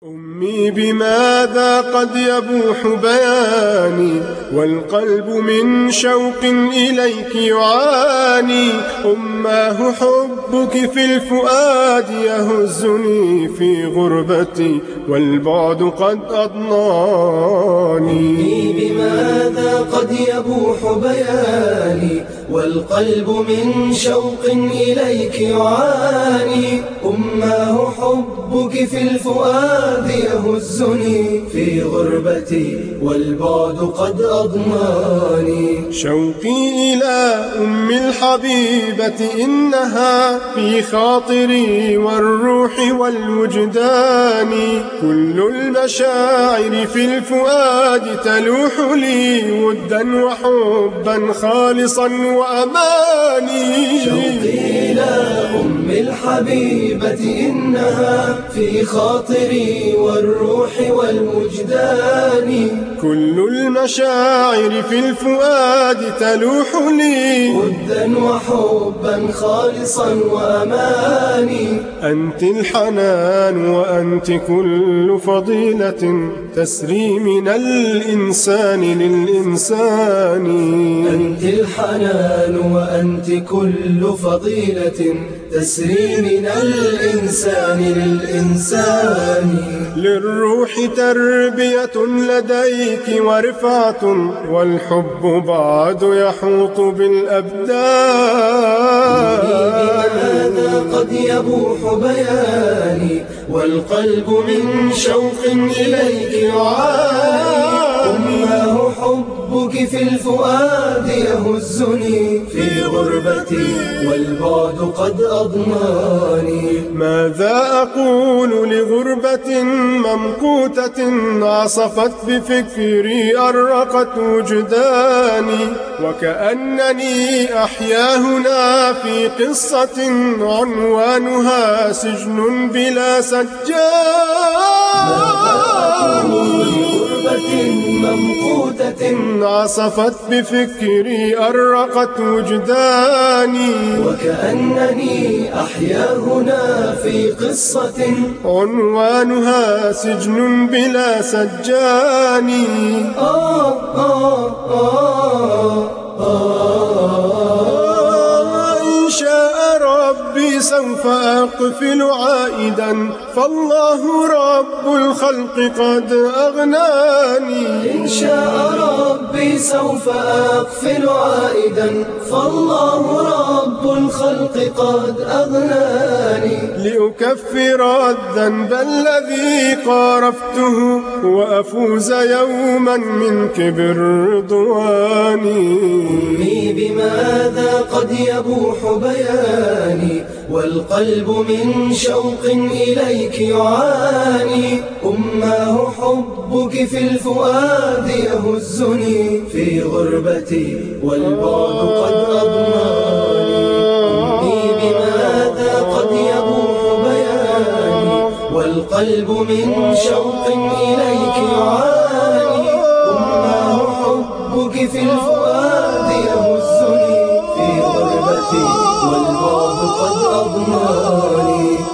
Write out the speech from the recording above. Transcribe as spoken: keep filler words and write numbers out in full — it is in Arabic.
أمي بماذا قد يبوح بياني والقلب من شوق إليك يعاني. أماه حبك في الفؤاد يهزني في غربتي والبعد قد أضناني. أمي بماذا قد يبوح بياني والقلب من شوق إليك يعاني. أماه حبك في الفؤاد يهزني في غربتي والبعد قد أضناني. شوقي إلى أم الحبيبة إنها في خاطري والروح والوجدان. كل المشاعر في الفؤاد تلوح لي ودا وحبا خالصا وأماني. شوقي إلى أم الحبيبة إنها في خاطري والروح والوجدان. كل المشاعر في الفؤاد تلوح لي ودا وحبا خالصا وأماني. أنت الحنان وأنت كل فضيلة تسري من الإنسان للإنسان. أنت الحنان وأنت كل فضيلة تسري من الإنسان للإنسان. للروح تربية لديك ورفعة والحب بعد يحوط بالأبدان. بماذا قد يبوح بياني والقلب من شوق إليك يعاني. أماه حبك في الفؤاد يهزني في غربتي والبعد قد أضناني. ماذا أقول لغربة ممقوتة عصفت بفكري أرقت وجداني. وكأنني أحيا هنا في قصة عنوانها سجن بلا سجان. ممقوتة عصفت بفكري أرقت وجداني. وكأنني أحيا هنا في قصة عنوانها سجن بلا سجان. آه آه آه آه إن شاء ربي سوف أقفل عائدا فالله رب الخلق قد أغناني. إن شاء ربي سوف أقفل عائدا فالله رب الخلق قد أغناني. لأكفر الذنب الذي قارفته وأفوز يوما منك بالرضوان. أمي بماذا قد يبوح بياني والقلب من شوق إليك يعاني. أماه حبك في الفؤاد يهزني في غربتي والبعد قد أضناني. أمي بماذا قد يبوح بياني والقلب من شوق إليك يعاني. أماه حبك في الفؤاد يهزني في غربتي والبعد قد أضناني.